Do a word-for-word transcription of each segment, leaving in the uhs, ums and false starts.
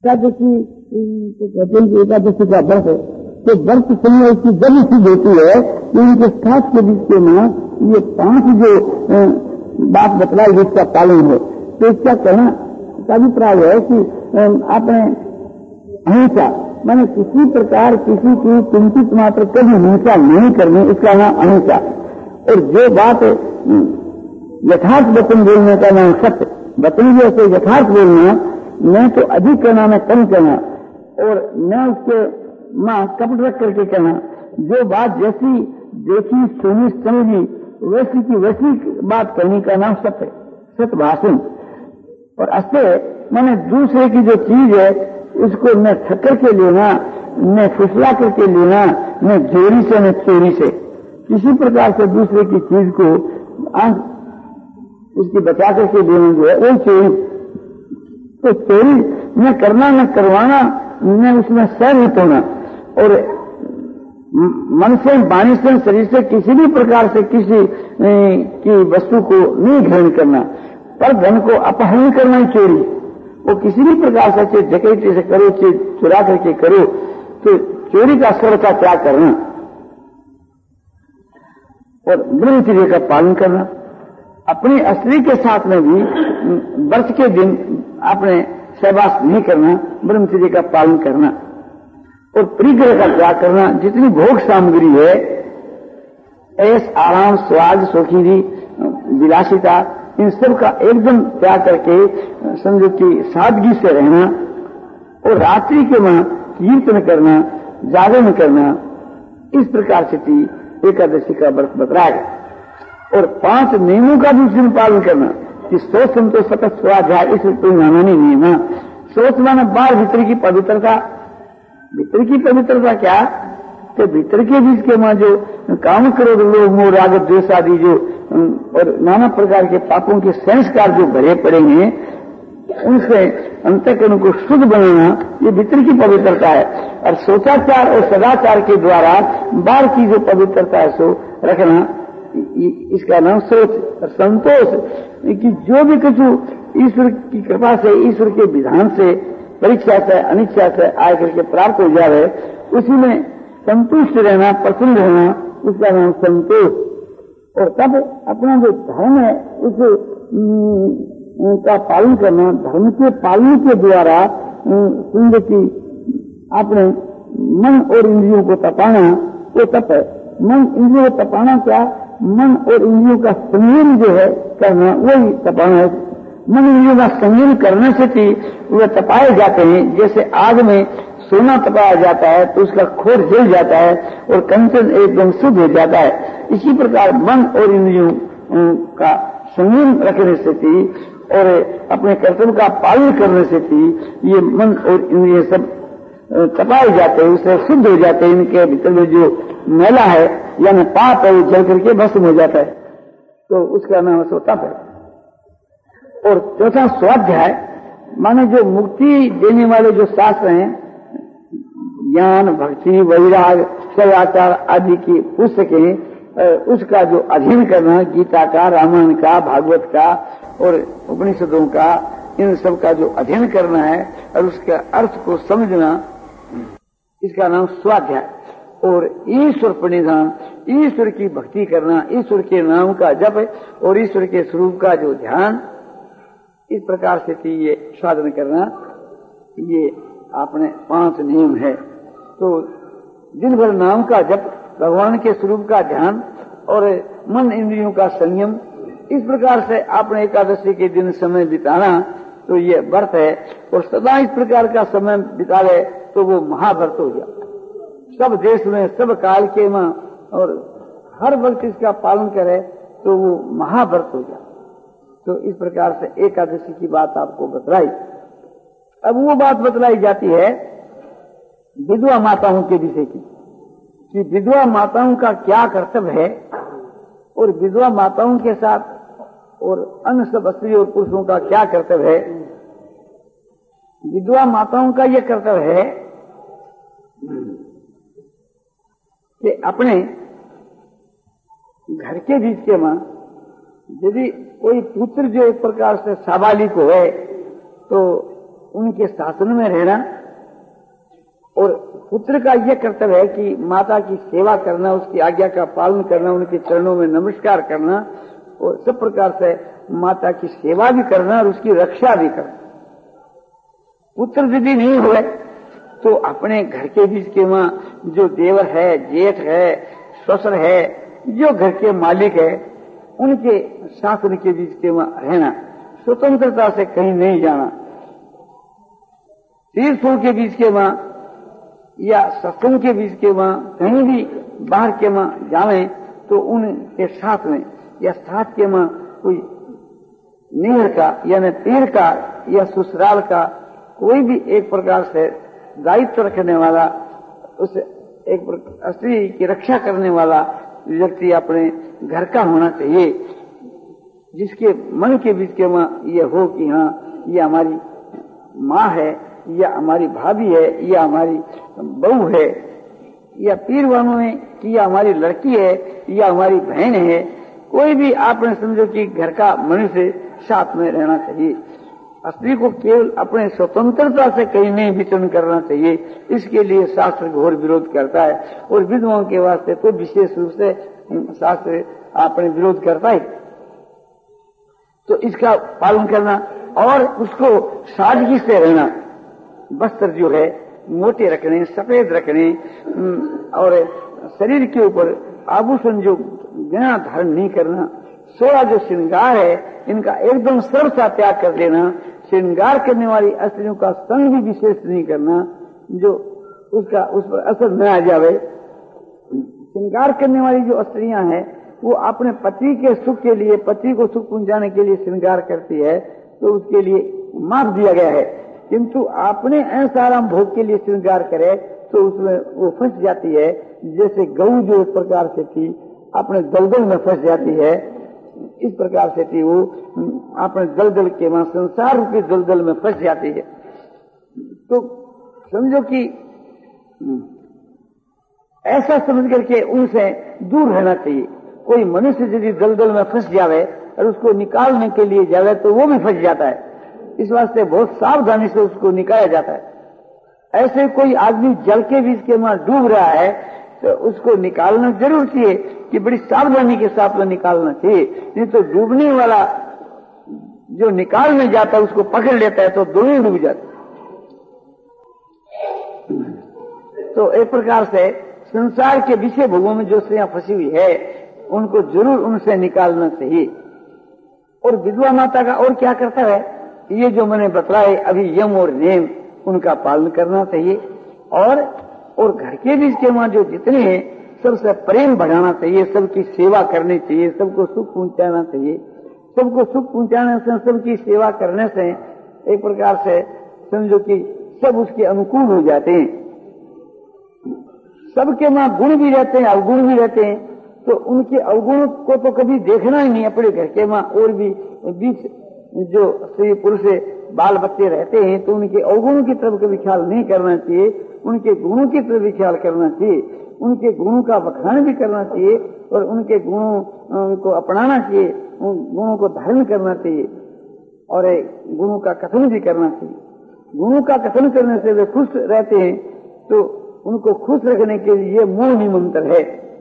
एकादशी कहते हैं कि एकादशी का व्रत है, तो व्रत समय इसकी जब सिद्ध होती है कि उनके साथ के बीच के में ये पांच जो बात बतलाई जिसका पालन हो, तो इसका कहना का अभिप्राय है कि आपने अहिंसा माने किसी प्रकार किसी की किंचित मात्र कभी हिंसा नहीं करनी, इसका नाम अहिंसा। और जो बात यथार्थ वचन बोलने का नाम सत्य, वचन जैसे यथार्थ बोलना, न तो अधिक कहना न कम कहना, और न उसके मां कपट रख करके कहना। जो बात जैसी देखी सुनी समझी वैसी की वैसी बात कहने का नाम सत्य, सत्य भाषण। और अस्य माने दूसरे की जो चीज है उसको न ठक्कर के लेना, न फुसला करके लेना, न चोरी से न चोरी से, किसी प्रकार से दूसरे की चीज को आंख उसकी बचा करके लेना जो है वो चोरी। तो चोरी न करना न करवाना, न उसमें सहमत होना, और मन से वाणी से शरीर से किसी भी प्रकार से किसी की वस्तु को नहीं ग्रहण करना। पर धन को अपहरण करना ही चोरी। वो किसी भी प्रकार से चाहे डकैती से करो, चाहे चुरा करके करो, तो चोरी का स्वर का त्याग करना और ब्रह्मचर्य का पालन करना। अपनी स्त्री के साथ में भी वर्ष के दिन आपने सहवास नहीं करना, ब्रह्मचर्य का पालन करना और परिग्रह का त्याग करना। जितनी भोग सामग्री है, ऐस आराम स्वाद सौखीरी विलासिता, इन सब का एकदम त्याग करके समझो कि सादगी से रहना और रात्रि के वहां कीर्तन करना, जागरण करना, इस प्रकार से थी एकादशी का व्रत बतलाया। और पांच नियमों का भी उसमें पालन करना कि सोच संतोष सतत स्वाध्याय, इस नामानी नियम। सोच माना बाहर भीतर की पवित्रता। भीतर की पवित्रता क्या? तो भीतर के बीच के वहां जो काम क्रोध लोभ मोह राग द्वेष आदि जो और नाना प्रकार के पापों के संस्कार जो भरे पड़े हैं, उनसे अंतःकरण को शुद्ध बनाना, ये भीतर की पवित्रता है। और सोचाचार और सदाचार के द्वारा बाहर की जो पवित्रता है सो रखना, इसका नाम सोच। और संतोष कि जो भी कुछ ईश्वर की कृपा से, ईश्वर के विधान से, परीक्षा से, अनिच्छा से आकर के प्राप्त हो जाए, उसी में संतुष्ट रहना, प्रसन्न रहना, उसका नाम संतोष। और तब अपना जो धर्म है उस का पालन करना, धर्म के पालन के द्वारा सुंदर की अपने मन और इंद्रियों को तपाना, वो तप है। मन इंद्रियों को तपाना क्या? मन और इंद्रियों का संयम जो है करना, वही तपाना है। मन इंद्रियों का संयम करने से भी वे तपाए जाते हैं। जैसे आग में सोना तपाया जाता है तो उसका खोर जल जाता है और कंचन एकदम शुद्ध हो जाता है। इसी प्रकार मन और इंद्रियों का संयम रखने से थी और अपने कर्तव्य का पालन करने से थी ये मन और इंद्रिय सब तपाए जाते हैं, उससे शुद्ध हो जाते हैं। इनके भीतर में जो मैला है यानी पाप है वो जल करके भस्म हो जाता है, तो उसका नाम सो तप है। और चौथा स्वाध्याय माने जो मुक्ति देने वाले जो शास्त्र हैं, ज्ञान भक्ति वैराग सदाचार आदि की पुस्तकें, उसका जो अध्ययन करना, गीता का, रामायण का, भागवत का और उपनिषदों का, इन सब का जो अध्ययन करना है और उसके अर्थ को समझना, इसका नाम स्वाध्याय। और ईश्वर प्रणिधान, ईश्वर की भक्ति करना, ईश्वर के नाम का जप और ईश्वर के स्वरूप का जो ध्यान, इस प्रकार से ये साधन करना, ये आपने पांच नियम है। तो दिन भर नाम का जप, भगवान के स्वरूप का ध्यान और मन इंद्रियों का संयम, इस प्रकार से आपने एकादशी के दिन समय बिताना, तो ये व्रत है। और सदा इस प्रकार का समय बिता ले तो वो महाव्रत हो गया। सब देश में, सब काल के में और हर वक्त इसका पालन करे तो वो महाव्रत हो गया। तो इस प्रकार से एकादशी की बात आपको बतलाई। अब वो बात बतलाई जाती है विधवा माताओं के विषय की कि विधवा माताओं का क्या कर्तव्य है और विधवा माताओं के साथ और अन्य सब स्त्री और पुरुषों का क्या कर्तव्य है। विधवा माताओं का यह कर्तव्य है कि अपने घर के बीच के मां यदि कोई पुत्र जो एक प्रकार से साबालिक है तो उनके शासन में रहना, और पुत्र का यह कर्तव्य है कि माता की सेवा करना, उसकी आज्ञा का पालन करना, उनके चरणों में नमस्कार करना, और सब प्रकार से माता की सेवा भी करना और उसकी रक्षा भी करना। पुत्र यदि नहीं हुए तो अपने घर के बीच के वहां जो देवर है, जेठ है, ससुर है, जो घर के मालिक है, उनके शासन के बीच के वहां रहना, स्वतंत्रता से कहीं नहीं जाना। तीर्थों के बीच के वहां या सत्संग के बीच के वहां कहीं भी बाहर के वहां जावे तो उनके साथ में या साथ के वहां कोई निहर का यानी पीर का या ससुराल का कोई भी एक प्रकार से दायित्व रखने वाला, उस एक स्त्री की रक्षा करने वाला व्यक्ति अपने घर का होना चाहिए, जिसके मन के बीच के वहां ये हो कि हाँ ये हमारी माँ है, या हमारी भाभी है, या हमारी बहू है, या पीर वालों में कि यह हमारी लड़की है, या हमारी बहन है। कोई भी आपने समझो कि घर का मनुष्य साथ में रहना चाहिए। स्त्री को केवल अपने स्वतंत्रता से कहीं नहीं विचरण करना चाहिए, इसके लिए शास्त्र घोर विरोध करता है, और विधवाओं के वास्ते तो विशेष रूप से शास्त्र अपने विरोध करता है। तो इसका पालन करना और उसको सादगी से रहना, वस्त्र जो है मोटे रखने, सफेद रखने, और शरीर के ऊपर आभूषण जो गहना धारण नहीं करना, सोया जो श्रृंगार है इनका एकदम सर्वथा त्याग कर देना, श्रृंगार करने वाली स्त्रियों का संग भी विशेष नहीं करना, जो उसका उस पर असर न आ जावे। श्रृंगार करने वाली जो स्त्रियां हैं वो अपने पति के सुख के लिए, पति को सुख पहुंचाने के लिए श्रृंगार करती है, तो उसके लिए माफ दिया गया है। किंतु आपने ऐसाराम भोग के लिए श्रृंगार करे तो उसमें वो फंस जाती है, जैसे गऊ जो इस प्रकार से थी अपने दलदल में फंस जाती है, इस प्रकार से थी वो अपने दलदल के वहां संसार रूपी दलदल में फंस जाती है। तो समझो कि ऐसा समझ करके उनसे दूर रहना चाहिए। कोई मनुष्य यदि दलदल में फंस जावे और उसको निकालने के लिए जावे तो वो भी फंस जाता है, इस वास्ते बहुत सावधानी से उसको निकाला जाता है। ऐसे कोई आदमी जल के बीच के वहां डूब रहा है तो उसको निकालना जरूर चाहिए, कि बड़ी सावधानी के साथ में निकालना चाहिए, नहीं तो डूबने वाला जो निकालने जाता है उसको पकड़ लेता है तो दोनों डूब जाते। तो एक प्रकार से संसार के विषय भोगों में जो स्त्रियां फंसी हुई है उनको जरूर उनसे निकालना चाहिए। और विधवा माता का और क्या करता है, ये जो मैंने बतलाए अभी यम और नेम उनका पालन करना चाहिए, और और घर के बीच के वहां जो जितने हैं सबसे प्रेम बढ़ाना चाहिए, सबकी सेवा करनी चाहिए, सबको सुख पहुंचाना चाहिए। सबको सुख पहुंचाने से, सबकी सेवा करने से एक प्रकार से समझो कि सब उसके अनुकूल हो जाते हैं। सबके वहां गुण भी रहते हैं, अवगुण भी रहते हैं, तो उनके अवगुण को तो कभी देखना ही नहीं अपने घर के वहां। और भी बीच जो स्त्री पुरुष बाल बच्चे रहते हैं तो उनके अवगुणों की तरफ कभी ख्याल नहीं करना चाहिए, उनके गुणों की तरफ भी ख्याल करना चाहिए, उनके गुणों का बखान भी करना चाहिए, और उनके गुणों को अपनाना चाहिए, उन गुणों को धारण करना चाहिए, और गुणों का कथन भी करना चाहिए। गुणों का कथन करने से वे खुश रहते हैं, तो उनको खुश रखने के लिए मोहिनी मंत्र है।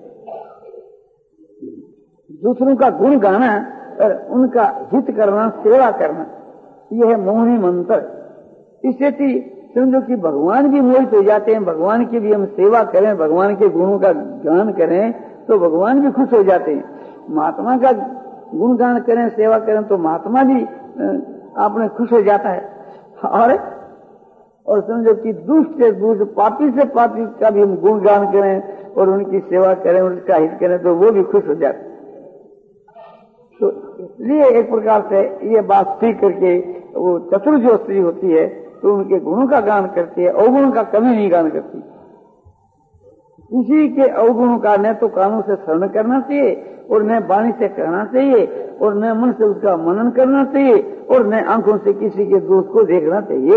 दूसरों का गुण गाना और उनका हित करना, सेवा करना, यह है मोहिनी मंत्र। इससे समझो कि भगवान भी मोहित हो जाते हैं, भगवान की भी हम सेवा करें, भगवान के गुणों का गान करें तो भगवान भी खुश हो जाते हैं। महात्मा का गुणगान करें, सेवा करें तो महात्मा भी आपने खुश हो जाता है। और और समझो कि दुष्ट से दुष्ट, पापी से पापी का भी हम गुणगान करें और उनकी सेवा करें, उनका हित करें तो वो भी खुश हो जाते हैं। तो इसलिए एक प्रकार से ये बात सीख करके वो चतुर जो स्त्री होती है तो उनके गुणों का गान करती है, अवगुणों का कभी नहीं गान करती। किसी के अवगुणों का न तो कानों से श्रवण करना चाहिए, और न वाणी से कहना चाहिए, और न मन से उसका मनन करना चाहिए, और न आंखों से किसी के दोष को देखना चाहिए।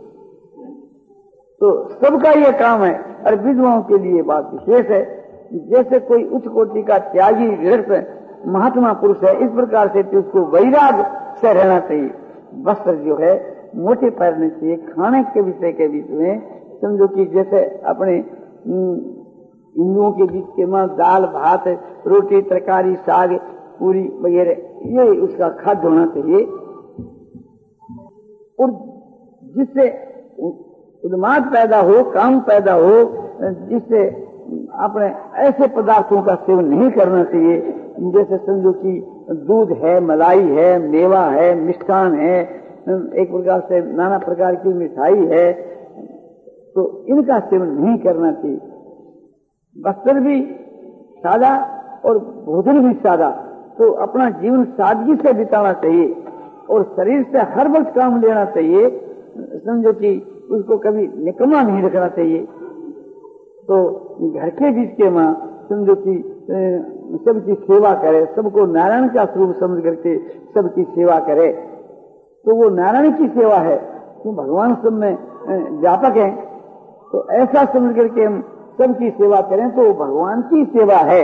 तो सबका ये काम है। और विधवाओं के लिए बात विशेष है, जैसे कोई उच्च कोटि का त्यागी गृहस्थ महात्मा पुरुष है, इस प्रकार से उसको वैराग से रहना चाहिए। वस्त्र जो है मोटे पैरने चाहिए। खाने के विषय के बीच में समझो कि जैसे अपने हिंदुओं के बीच के मां दाल भात रोटी तरकारी साग पूरी वगैरह ये उसका खाद्य होना चाहिए, और जिससे उन्माद पैदा हो, काम पैदा हो, जिससे अपने ऐसे पदार्थों का सेवन नहीं करना चाहिए जैसे समझो कि दूध है, मलाई है, मेवा है, मिष्ठान है, एक प्रकार से नाना प्रकार की मिठाई है, तो इनका सेवन नहीं करना चाहिए। वस्त्र भी सादा और भोजन भी सादा, तो अपना जीवन सादगी से बिताना चाहिए और शरीर से हर वक्त काम लेना चाहिए। समझो कि उसको कभी निकम्मा नहीं रखना चाहिए। तो घर के बीच के मां समझो कि सबकी सेवा करे, सबको नारायण का स्वरूप समझ करके सबकी सेवा करे, तो वो नारायण की सेवा है, तो भगवान सब में व्यापक है, तो ऐसा समझ करके हम सबकी सेवा करें तो भगवान की सेवा है।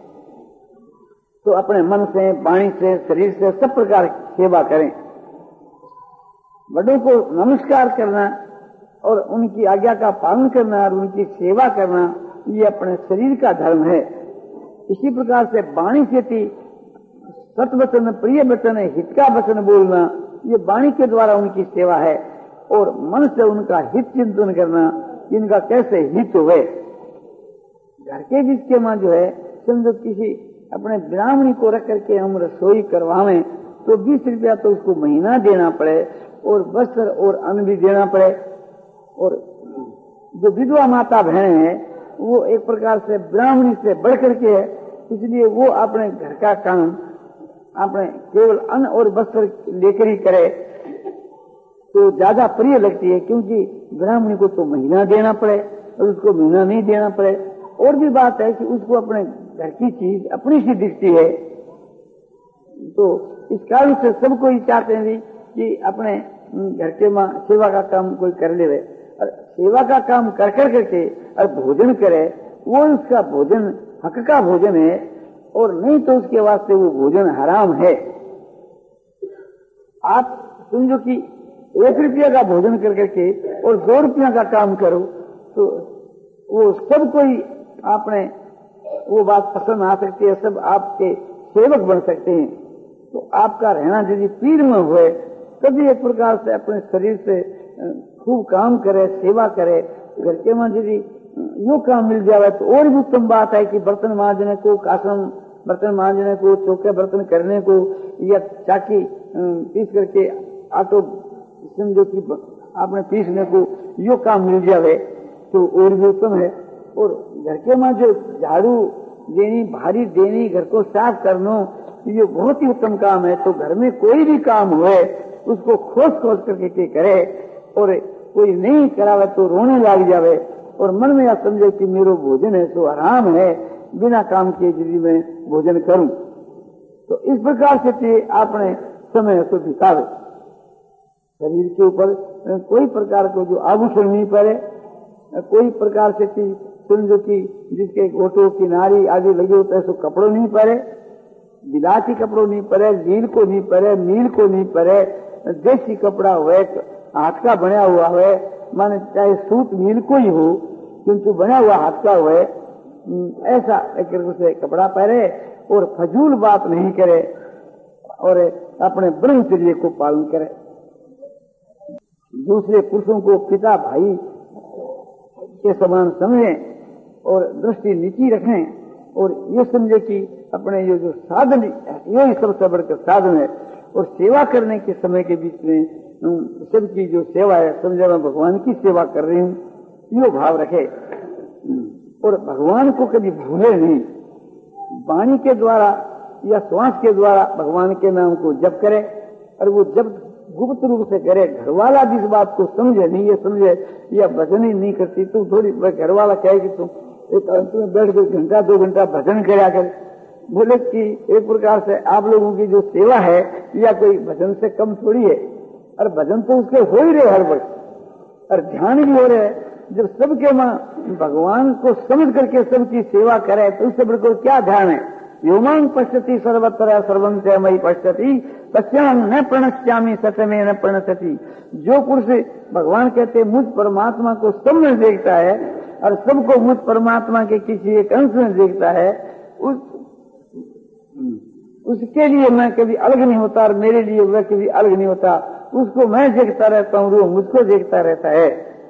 तो अपने मन से, वाणी से, शरीर से सब प्रकार की सेवा करें। बड़ों को नमस्कार करना और उनकी आज्ञा का पालन करना और उनकी सेवा करना ये अपने शरीर का धर्म है। इसी प्रकार से वाणी से थी सत वचन, प्रिय वचन, हित का वचन बोलना, ये वाणी के द्वारा उनकी सेवा है, और मन से उनका हित चिंतन करना, इनका कैसे हित हुए। घर के बीच के मां जो है समझो किसी अपने ब्राह्मणी को रख करके हम रसोई करवावें तो बीस रुपया तो उसको महीना देना पड़े, और वस्त्र और अन्न भी देना पड़े, और जो विधवा माता बहन है वो एक प्रकार से ब्राह्मणी से बढ़ करके है, इसलिए वो अपने घर का काम अपने केवल अन्न और वस्त्र लेकर ही करे तो ज्यादा प्रिय लगती है, क्योंकि ब्राह्मणी को तो महीना देना पड़े और उसको महीना नहीं देना पड़े। और भी बात है कि उसको अपने घर की चीज अपनी सी दिखती है, तो इस कारण से सबको ही चाहते हैं कि अपने घर के मां सेवा का काम कोई कर ले, और सेवा का काम कर कर करके और भोजन करे, वो उसका भोजन हक का भोजन है, और नहीं तो उसके वास्ते वो भोजन हराम है। आप समझो कि एक रुपया का भोजन कर करके और दो रुपया का काम करो तो वो सब कोई आपने वो बात पसंद आ सकती है, सब आपके सेवक बन सकते हैं। तो आपका रहना यदि पीड़ में हुए तभी एक प्रकार से अपने शरीर से खूब काम करे, सेवा करे। घर के में यदि यो काम मिल जाए तो और भी उत्तम बात है कि बर्तन मांजने को, कासन बर्तन मांजने को, चौके बर्तन करने को, या चाकी पीस करके आटो समझो कि आपने पीसने को यो काम मिल जाए तो और भी उत्तम है। और घर के में जो झाड़ू देनी, भारी देनी, घर को साफ करना, ये बहुत ही उत्तम काम है। तो घर में कोई भी काम हुए उसको खोज खोज करके के करे, और कोई नहीं करावे तो रोने लग जावे, और मन में यह समझे कि मेरा भोजन है तो आराम है, बिना काम किए यदि मैं भोजन करूं। तो इस प्रकार से आपने समय को बितावे। शरीर के ऊपर कोई प्रकार को जो आभूषण नहीं पड़े, कोई प्रकार से समझो कि जिसके गोटो किनारी आदि लगे होते हैं, सो कपड़ों नहीं पड़े, बिलाती कपड़ों नहीं पड़े, लील को नहीं पड़े, मील को नहीं पड़े, देसी कपड़ा हुए, हाथ का बना हुआ हुए, माने चाहे सूत मील को ही हो किंतु बना हुआ हाथ का हुए, ऐसा एक से कपड़ा पहने और फजूल बात नहीं करे, और अपने ब्रह्मचर्य को पालन करे। दूसरे पुरुषों को पिता भाई के समान समझें और दृष्टि नीची रखें, और ये समझे कि अपने ये जो साधन यही सबसे बढ़कर साधन है। और सेवा करने के समय के बीच में सबकी जो सेवा है समझे मैं भगवान की सेवा कर रही हूँ, यो भाव रखे, और भगवान को कभी भूले नहीं। वाणी के द्वारा या श्वास के द्वारा भगवान के नाम को जप करे, और वो जब गुप्त रूप से करे, घरवाला जिस बात को समझे नहीं, ये समझे या भजन ही नहीं करती, तो थोड़ी घरवाला कहे कि तुम एक अंत में बैठ के घंटा दो घंटा भजन करा कर, बोले कि एक प्रकार से आप लोगों की जो सेवा है या कोई भजन से कम थोड़ी है, और भजन तो उसके हो ही रहे हर वक्त, और ध्यान भी हो रहे। जब सबके मां भगवान को समझ करके सबकी सेवा करे तो उससे बढ़कर क्या ध्यान है। व्योमांग पश्यति सर्वत्र सर्वं च मयि पश्यति पश्याम न प्रणश्यामि सतमे न प्रणश्यति। जो पुरुष भगवान कहते मुझ परमात्मा को सब में देखता है और सबको मुझ परमात्मा के किसी एक अंश में देखता है, उस उसके लिए मैं कभी अलग नहीं होता और मेरे लिए वह कभी अलग नहीं होता। उसको मैं देखता रहता हूँ, वो मुझको देखता रहता है।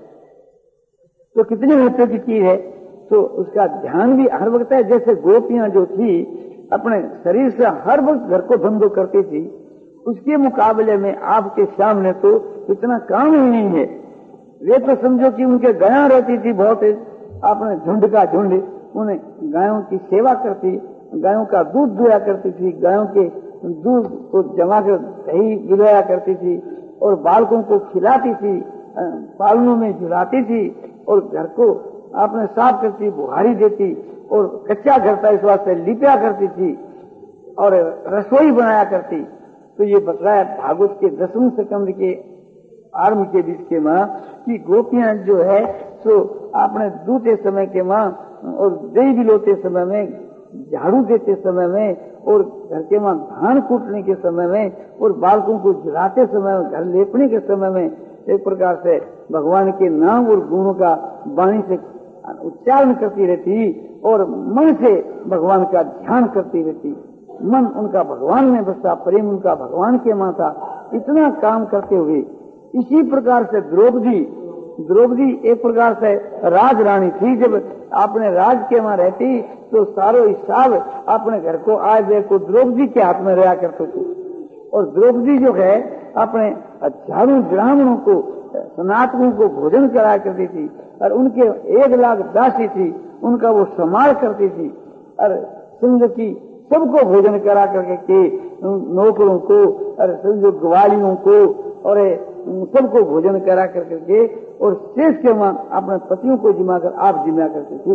तो कितनी महत्व की चीज है। तो उसका ध्यान भी हर वक्त है। जैसे गोपियां जो थी अपने शरीर से हर वक्त घर को धंधो करती थी, उसके मुकाबले में आपके सामने तो इतना काम ही नहीं है। वे तो समझो कि उनके गायों रहती थी बहुत, अपने झुंड का झुंड, उन्हें गायों की सेवा करती, गायों का दूध दुया करती थी, गायों के दूध को जमा कर दही गिराया करती थी और बालकों को खिलाती थी, पालनों में झुलाती थी और घर को आपने साफ करती, बुहारी देती और कच्चा घर था इस वास्ते लिपया करती थी और रसोई बनाया करती। तो ये बताया भागवत के दसवें स्कंद के आरंभ के बीच के माँ की गोपियां जो है तो आपने दूते समय के माँ और दही बिलोते समय में, झाड़ू देते समय में और घर के माँ धान कूटने के समय में और बालकों को झुलाते समय में, घर लेपने के समय में एक प्रकार से भगवान के नाम और गुणों का वाणी से उच्चारण करती रहती और मन से भगवान का ध्यान करती रहती। मन उनका भगवान में बसता, प्रेम उनका भगवान के माँ था। इतना काम करते हुए इसी प्रकार से द्रौपदी द्रौपदी एक प्रकार से राज रानी थी। जब आपने राज के माँ रहती तो सारो हिसाब अपने घर को आए बे को द्रौपदी के हाथ में रहा करते थे। और द्रौपदी जो है अपने हजारों ब्राह्मणों को, सनातनों को भोजन कराया करती थी और उनके एक लाख दासी थी, उनका वो संभाल करती थी और समझो की सबको भोजन करा करके के नौकरों को और समझो ग्वालियों को और सबको भोजन करा करके के और शेष के मां अपने पतियों को जिमा कर आप जिमा करती थी।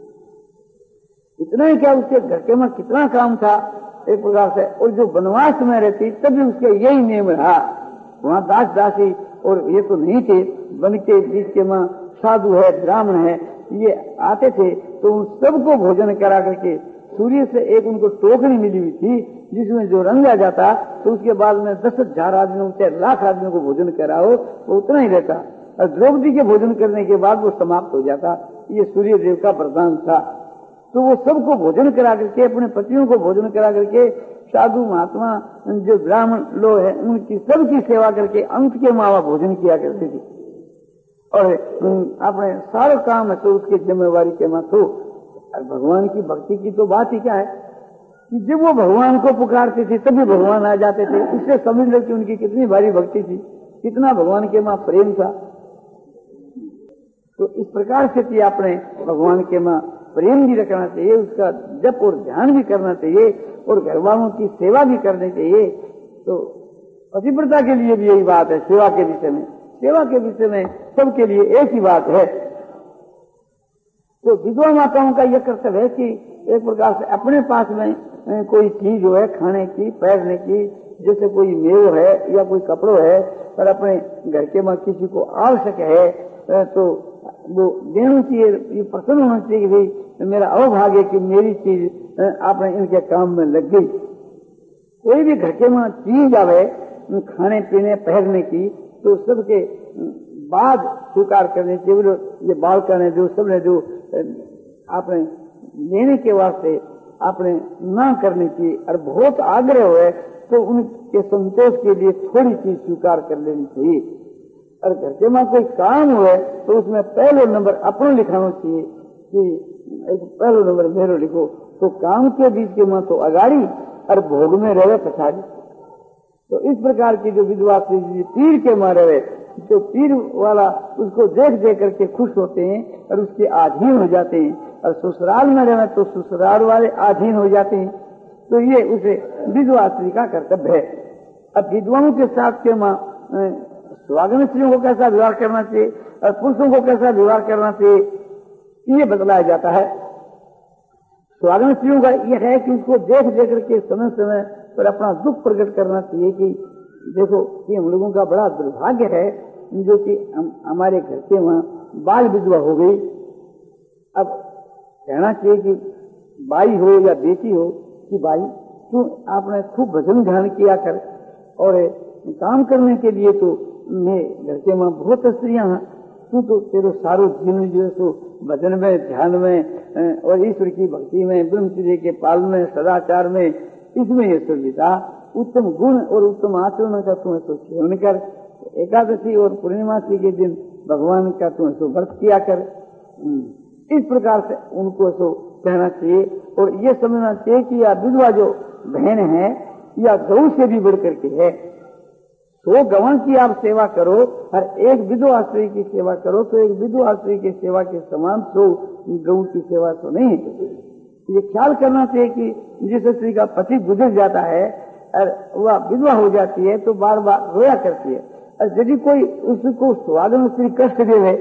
इतना ही क्या, उसके घर के मां कितना काम था एक प्रकार से। और जो वनवास में रहती तभी उसके यही नियम रहा। वहां दास दासी और ये तो नहीं थे, वन के बीच के मां साधु है, ब्राह्मण है, ये आते थे तो उन सबको भोजन करा करके सूर्य से एक उनको टोकरी मिली हुई थी जिसमें जो रंग आ जाता तो उसके बाद में दस हजार आदमियों चाहे लाख आदमियों को भोजन कराओ वो उतना ही रहता और द्रौपदी के भोजन करने के बाद वो समाप्त हो जाता। ये सूर्य देव का वरदान था। तो वो सबको भोजन करा करके, अपने पतियों को भोजन करा करके, साधु महात्मा जो ब्राह्मण लोग हैं उनकी सबकी सेवा करके अंत के मावा भोजन किया करती थी। और अपने सारे काम है तो उसकी जिम्मेवारी के मां तो भगवान की भक्ति की तो बात ही क्या है कि जब वो भगवान को पुकारते थे तभी भगवान आ जाते थे। इससे समझ लो कि उनकी कितनी भारी भक्ति थी, कितना भगवान के मां प्रेम था। तो इस प्रकार से कि आपने भगवान के मां प्रेम भी रखना चाहिए, उसका जप और ध्यान भी करना चाहिए और घर वालों की सेवा भी करनी चाहिए। तो पतिव्रता के लिए भी यही बात है। सेवा के विषय में सेवा के विषय में सबके लिए एक ही बात है। तो विधवा माताओं का यह कर्तव्य है कि एक प्रकार से अपने पास में कोई चीज जो है खाने की, पहनने की, जैसे कोई मेव है या कोई कपड़ो है और अपने घर के मां किसी को आवश्यक है तो वो देना चाहिए। ये प्रसन्न होना चाहिए कि भाई मेरा अवभाग्य कि मेरी चीज आपने इनके काम में लग गई। कोई भी घर के मां चीज आवे खाने पीने पहनने की तो सबके बाद स्वीकार करने चाहिए। ये बालका ने जो सबने जो आपने लेने के वास्ते आपने ना करने की और बहुत आग्रह हुए तो उनके संतोष के लिए थोड़ी चीज स्वीकार कर लेनी चाहिए। और घर के मां कोई काम हुए तो उसमें पहले नंबर अपना लिखाना चाहिए कि एक पहले नंबर मेरो लिखो। तो काम के बीच के मां तो अगाड़ी और भोग में रहे पछाड़ी। तो इस प्रकार की जो विधवा पीर के मां रहे तो पीर वाला उसको देख देख करके खुश होते हैं और उसके अधीन हो जाते हैं और ससुराल में रहे तो ससुराल वाले अधीन हो जाते हैं। तो ये उसे विधवा स्त्री का कर्तव्य है। अब विधवाओं के साथ के मां स्वागन स्त्रियों को कैसा व्यवहार करना चाहिए और पुरुषों को कैसा व्यवहार करना चाहिए ये बतलाया जाता है। स्वागन स्त्रियों का यह है कि उसको देख देख करके समय समय पर अपना दुख प्रकट करना चाहिए कि देखो कि हम लोगों का बड़ा दुर्भाग्य है जो कि हम, हमारे घर के वहां बाल विधवा हो गई। अब कहना चाहिए कि बाई हो या बेटी हो कि भाई तू आपने खूब भजन ध्यान किया कर, और काम करने के लिए तो मैं घर के मां बहुत स्त्रियां हैं, तू तो तेरो सारो जीवन जो है सो भजन में, ध्यान में और ईश्वर की भक्ति में, ब्रह्मचर्य के पालन में, सदाचार में, इसमें ये सुविधा उत्तम गुण और उत्तम आचरण का तुम्हें तो सेवन कर। एकादशी और पूर्णिमासी के दिन भगवान का तुम्हें सो व्रत किया कर। इस प्रकार से उनको सो कहना चाहिए, और ये समझना चाहिए कि यह विधवा जो बहन है या गौ से भी बढ़ करके है। सौ गवां की आप सेवा करो, हर एक विधवा स्त्री की सेवा करो, तो एक विधवा स्त्री की सेवा के समान सौ गौ की सेवा तो नहीं है। ये ख्याल करना चाहिए कि जिस स्त्री का पति गुजर जाता है और वह विधवा हो जाती है तो बार बार रोया करती है, और यदि कोई उसको सुहागन स्त्री कष्ट देवे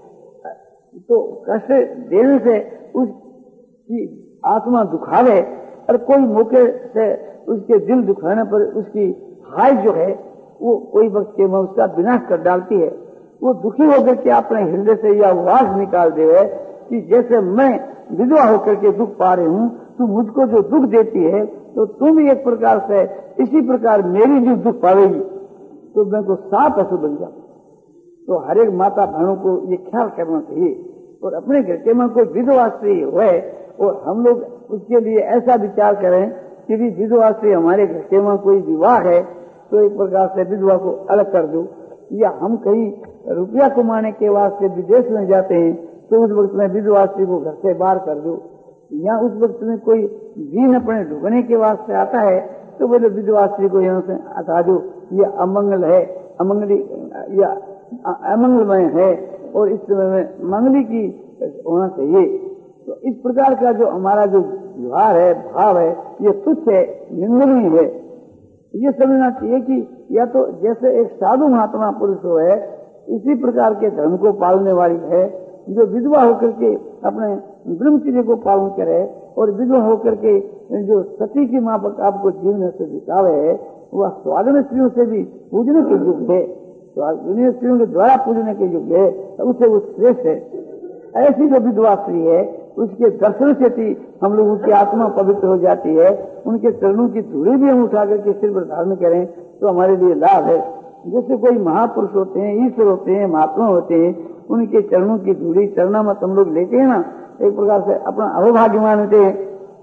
तो कष्ट देने से उसकी आत्मा दुखावे, और कोई मौके से उसके दिल दुखाने पर उसकी हाय जो है वो कोई वक्त के में उसका विनाश कर डालती है। वो दुखी होकर के अपने हृदय से यह आवाज निकाल देवे कि जैसे मैं विधवा होकर के दुख पा रही हूँ, तू मुझको जो दुख देती है तो तुम भी एक प्रकार से इसी प्रकार मेरी जो दुख पावेगी, तो मैं को सात असु बन जाऊं। तो हर एक माता बहनों को ये ख्याल करना चाहिए, और अपने घर के में कोई विधवा स्त्री हुए और हम लोग उसके लिए ऐसा विचार करें कि भी विधवा से हमारे घर के में कोई विवाह है तो एक प्रकार से विधवा को अलग कर दो, या हम कहीं रुपया कमाने के वास्ते विदेश में जाते हैं तो उस वक्त में विधवा स्त्री को घर से बाहर कर दो, या उस वक्त में कोई दीन अपने ढूंढने के वास्ते आता है तो बोले विधवा स्त्री को यहाँ से हटा दो, ये अमंगल है, अमंगली या अमंगलमय है, और इस समय में मंगली की होना चाहिए। तो इस प्रकार का जो हमारा जो व्यवहार है, भाव है, ये तुच्छ है, निंदनीय है। ये समझना चाहिए कि या तो जैसे एक साधु महात्मा पुरुष हो है, इसी प्रकार के धर्म को पालने वाली है, जो विधवा होकर के अपने ब्रह्मचर्य को पालन करे, और विधवा होकर के जो सती की माफक आपको जीवन से बितावे है, वह स्वाधीन स्त्रियों से भी पूजने के युग है, स्वाधीन स्त्रियों के द्वारा पूजने के युग है, उसे वो श्रेष्ठ है। ऐसी जो विधवा स्त्री है उसके दर्शन से भी हम लोगों की आत्मा पवित्र हो जाती है। उनके चरणों की धूली भी हम उठा करके सिर पर धारण करें तो हमारे लिए लाभ है। जैसे कोई महापुरुष होते हैं, ईश्वर होते हैं, महात्मा होते हैं, उनके चरणों की धूली चरणामत हम लोग लेते हैं ना, एक प्रकार से अपना अहोभाग्य मानते हैं।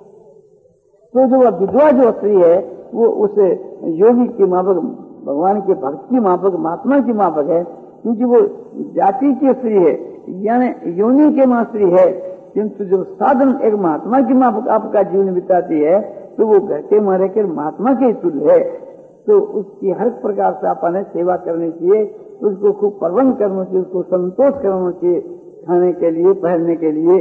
तो जो वह विधवा जो स्त्री है वो उस योगी की माफक, भगवान के भक्त की माफक, महात्मा की माफक है, क्योंकि वो जाति की स्त्री है, यानी योनि के मां स्त्री है। किंतु जो साधन एक महात्मा की माफक आपका जीवन बिताती है तो वो घर के मारे के महात्मा के तुल्य है। तो उसकी हर प्रकार से आपने सेवा करनी चाहिए, उसको खूब प्रबंध करना चाहिए, उसको संतोष करना चाहिए, खाने के लिए, पहनने के लिए।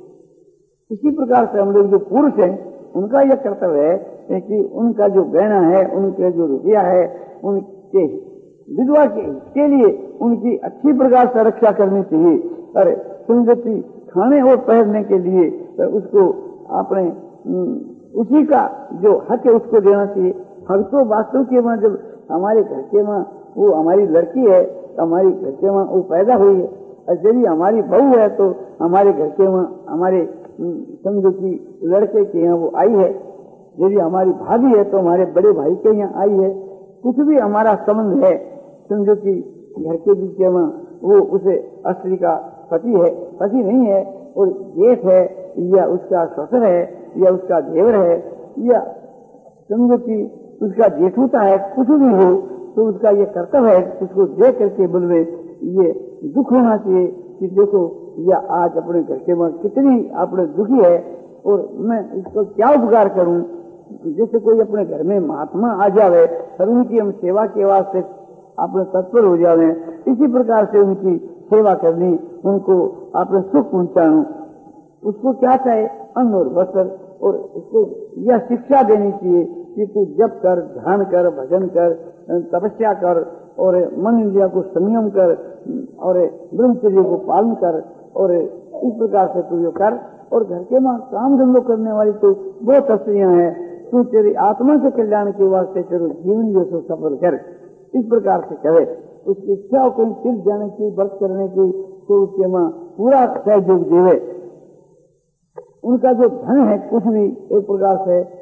इसी प्रकार से हम लोग जो पुरुष हैं उनका यह कर्तव्य है कि उनका जो गहना है, उनके जो रुपया है, उनके विधवा के, के लिए उनकी अच्छी प्रकार से रक्षा करनी चाहिए। और संगति खाने और पहनने के लिए तो उसको अपने उसी का जो हक है उसको देना चाहिए। हक तो वास्तव के मां जब हमारे घर के मां वो हमारी लड़की है तो हमारी घर के मां वो पैदा हुई है, और यदि हमारी बहू है तो हमारे घर के मां हमारे समझो की लड़के के यहाँ वो आई है, यदि हमारी भाभी है तो हमारे बड़े भाई के यहाँ आई है। कुछ भी हमारा संबंध है, समझो की घर के बीच में वो उसे स्त्री का पति है, पति नहीं है, और जेठ है या उसका ससुर है या उसका देवर है या समझो कि उसका जेठूता है, कुछ भी हो तो उसका ये कर्तव्य है उसको देख करके बोलवे ये दुख होना चाहिए कि देखो या आज अपने घर के में कितनी अपने दुखी है और मैं इसको क्या उपकार करूं। जैसे कोई अपने घर में महात्मा आ जावे और उनकी हम सेवा के वास्ते अपने तत्पर हो जावे, इसी प्रकार से उनकी सेवा करनी, उनको अपने सुख पहुंचाना। उसको क्या चाहे अन्न और वस्त्र, और उसको यह शिक्षा देनी चाहिए कि तू जप कर, ध्यान कर, भजन कर, तपस्या कर और मन इंद्रिया को संयम कर और ब्रह्मचर्य को पालन कर, और इस प्रकार से तू जो कर। और घर के मां काम धंधो करने वाली तो बहुत स्त्रियां हैं, तू तेरी आत्मा के कल्याण के वास्ते तेरे जीवन जो सो सफल कर, इस प्रकार से करे। उसकी इच्छा कहीं तीर्थ जाने की, व्रत करने की, तो उसके मां पूरा सहयोग देवे। उनका जो धन है कुछ भी एक प्रकार से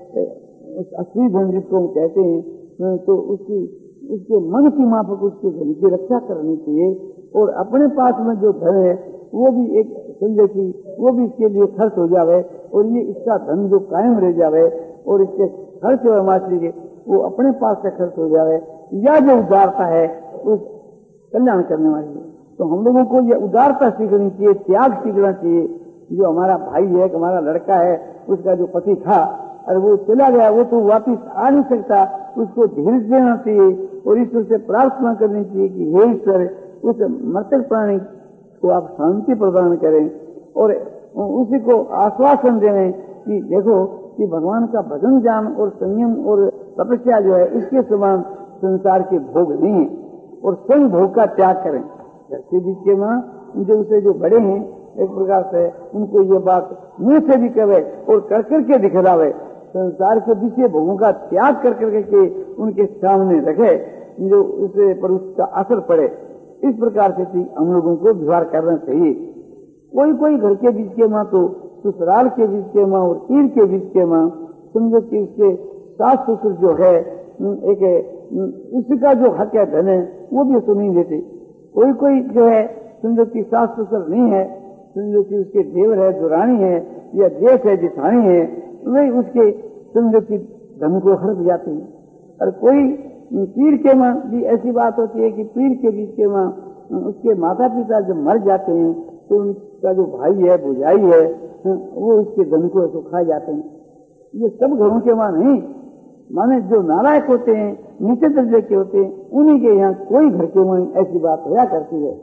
उस असली धन जिसको हम कहते हैं, तो उसकी उसके मन की माफक उसके धन की रक्षा करनी चाहिए। और अपने पास में जो धन है वो भी एक समझे कि वो भी इसके लिए खर्च हो जावे, और ये इसका धन जो कायम रह जावे, और इसके खर्च हो माछली के वो अपने पास से खर्च हो जावे। या जो उदारता है उस कल्याण करने वाली है। तो हम लोगों को ये उदारता सीखनी चाहिए, त्याग सीखना चाहिए। जो हमारा भाई है, हमारा लड़का है, उसका जो पति था और वो चला गया, वो तो वापिस आ नहीं सकता, उसको धीरज देना चाहिए और ईश्वर से प्रार्थना करनी चाहिए कि हे ईश्वर, उस मृतक प्राणी को आप शांति प्रदान करें, और उसी को आश्वासन दें कि देखो कि भगवान का भजन ज्ञान और संयम और तपस्या जो है इसके समान संसार के भोग नहीं है, और स्वयं भोग का त्याग करें। घर के बीच के माँ जो उसे जो बड़े हैं एक प्रकार से उनको ये बात मुंह से भी कहे और कर करके दिखलावे, संसार के विषय भोगों का त्याग कर करके के उनके सामने रखे, जो उसे पर उसका असर पड़े। इस प्रकार से हम लोगों को व्यवहार करना चाहिए। कोई कोई घर के बीच के माँ तो ससुराल के बीच के माँ और पीर के बीच के माँ समझो कि उसके सास ससुर जो है एक उसका जो हक है धन है वो भी उसको नहीं देते। कोई कोई जो है समझो कि सास ससुर नहीं है, समझो कि उसके देवर है, दुरानी है या जेठ है, जिठानी है, वही उसके समझो कि धन को हड़प जाती है। और कोई पीर के माँ भी ऐसी बात होती है कि पीर के बीच के माँ उसके माता पिता जब मर जाते हैं तो उनका जो भाई है, बुझाई है, वो उसके धन को तो खा जाते हैं। ये सब घरों के माँ नहीं, माने जो नालायक होते हैं, नीचे दर्जे के होते हैं, उन्हीं के यहाँ कोई घर के माँ ऐसी बात होया करती है।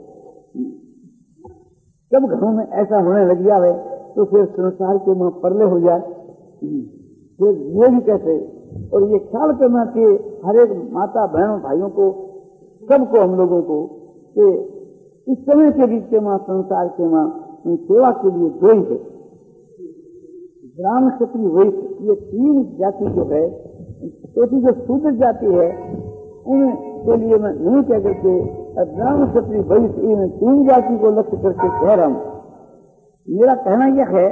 जब घरों में ऐसा होने लग जाए तो फिर संसार के माँ परले हो जाए, फिर ये भी कैसे। और ये ख्याल करना चाहिए हर एक माता बहनों भाइयों को, सबको, हम लोगों को, कि इस समय के बीच के माँ, संसार के माँ सेवा के लिए दो ही है, ब्राह्मण क्षत्रिय वैश्य, ये तीन जाति जो है, चौथी जो शूद्र जाति है उनके लिए मैं नहीं कह करके ब्राह्मण क्षत्रिय वैश्य इन तीन जाति को लक्ष्य करके कह रहा हूं। मेरा कहना यह है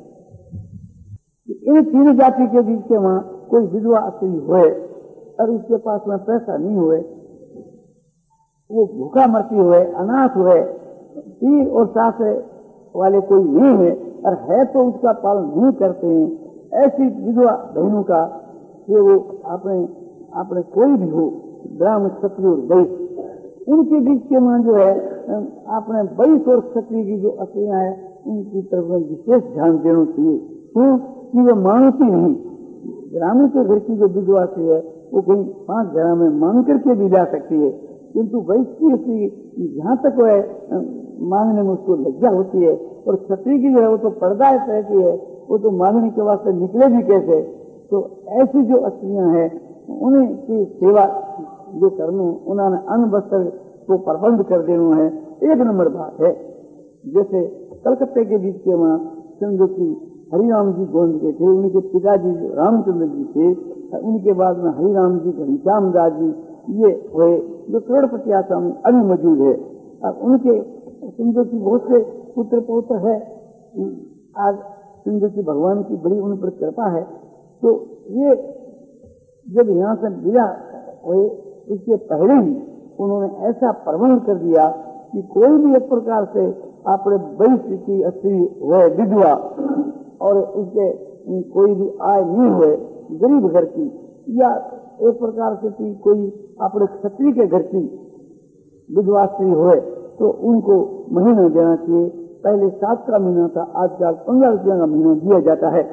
कि इन तीन जाति के बीच के माँ कोई विधवा स्त्री हुए और उसके पास में पैसा नहीं हुए, वो भूखा मरती हुए, अनाथ हुए, पीर और सास वाले कोई नहीं हुए और है तो उसका पालन नहीं करते हैं, ऐसी विधवा बहनों का ये वो अपने अपने कोई भी हो, ब्राह्मण क्षत्रिय और वैश्य, उनके बीच के मां जो है अपने वैश्य और क्षत्रिय की जो स्त्रियां है उनकी तरफ में विशेष ध्यान देना चाहिए। क्यों कि वे मानती नहीं। ग्रामीण के घर की जो विधवा स्त्री है वो कहीं पांच घर में मांग करके भी जा सकती है, किंतु वैश्य की स्त्री जहाँ तक वह मांगने में उसको लज्जा होती है, और क्षत्रिय की जो है वो तो पर्दा रहती है, वो तो मांगने के वास्ते निकले भी कैसे। तो ऐसी जो स्त्रियां हैं उन्हीं की सेवा जो करनी, उन्होंने अन्न वस्त्र को प्रबंध कर देना है, एक नंबर बात है। जैसे कलकत्ते के बीच के वहां समझो की हरिराम जी गोविंद के थे, उनके पिताजी रामचंद्र जी थे, उनके बाद में हरिराम जी, घनश्याम दास जी, ये हुए जो करोड़पति आश्रम में अभी मौजूद है। अब उनके समझो की बहुत से पुत्र पौत्र है, आज समझो की भगवान की बड़ी उन पर कृपा है। तो ये जब यहाँ से विदा हुए उसके पहले ही उन्होंने ऐसा प्रबंध कर दिया कि कोई भी एक प्रकार से अपने वैश्य की स्त्री हुए विधवा और उसके कोई भी आय नहीं हुए, गरीब घर की या एक प्रकार से की कोई अपने क्षत्रिय के घर की विधवा स्त्री हुए तो उनको महीना देना चाहिए। पहले सात का महीना था, आजकल पंद्रह रुपया का महीना दिया जाता है।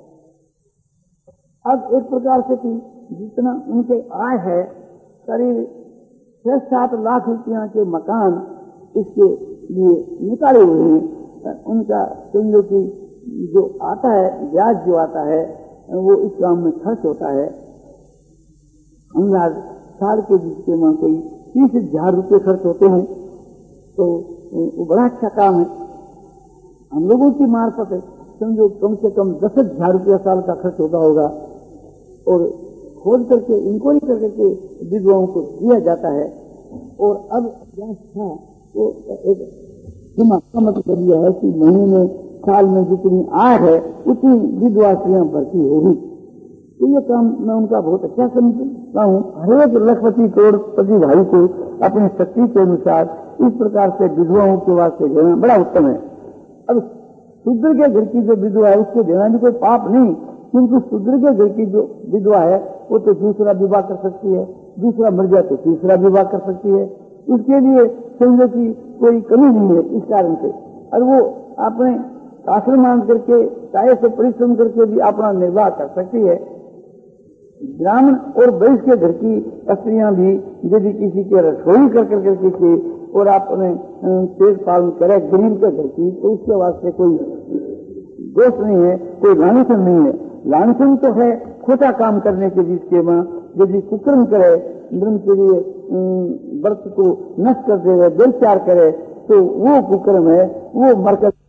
अब एक प्रकार से कि जितना उनके आय है करीब छह सात लाख रुपया के मकान इसके लिए निकाले हुए हैं। उनका समझो कि जो आता है ब्याज जो आता है वो इस काम में खर्च होता है। हमारा साल के बीच के में कोई तीस हजार रुपये खर्च होते हैं, तो वो बड़ा अच्छा काम है। हम लोगों की मार्फत समझो कम से कम दस हजार रुपया साल का खर्च होता होगा, और खोज करके इंक्वायरी करके के विधवाओं को दिया जाता है। और अब क्या था वो एक सीमा कम कर दिया है कि महीने में साल में जितनी आय है उतनी विधवा स्त्रियां भर्ती होगी। तो ये काम मैं उनका बहुत अच्छा समझता हूँ। हरेक लखपति करोड़पति भाई को अपनी शक्ति के अनुसार इस प्रकार से विधवाओं के वास्ते देना बड़ा उत्तम है। अब शूद्र के घर की जो विधवा है उसको देना भी कोई पाप नहीं, क्योंकि शूद्र के घर की जो विधवा है वो तो दूसरा विवाह कर सकती है, दूसरा मर जाए तो तीसरा विवाह कर सकती है, उसके लिए संजय की कोई कमी नहीं है इस कारण से। और वो अपने आश्रम मान करके चाहे से परिश्रम करके भी अपना निर्वाह कर सकती है। ब्राह्मण और वैश्य के घर की स्त्रियां भी यदि किसी के रसोई कर कर करके के और आपने पेट पालन करे गरीब के घर की, तो उसके वास्ते कोई दोष नहीं है, कोई लांछन नहीं है। लांछन तो है खोटा काम करने के जिसके मां यदि कुकर्म करे, ब्रह्मचर्य व्रत को नष्ट कर दे, व्यभिचार करे, तो वो कुकर्म है, वो मरकर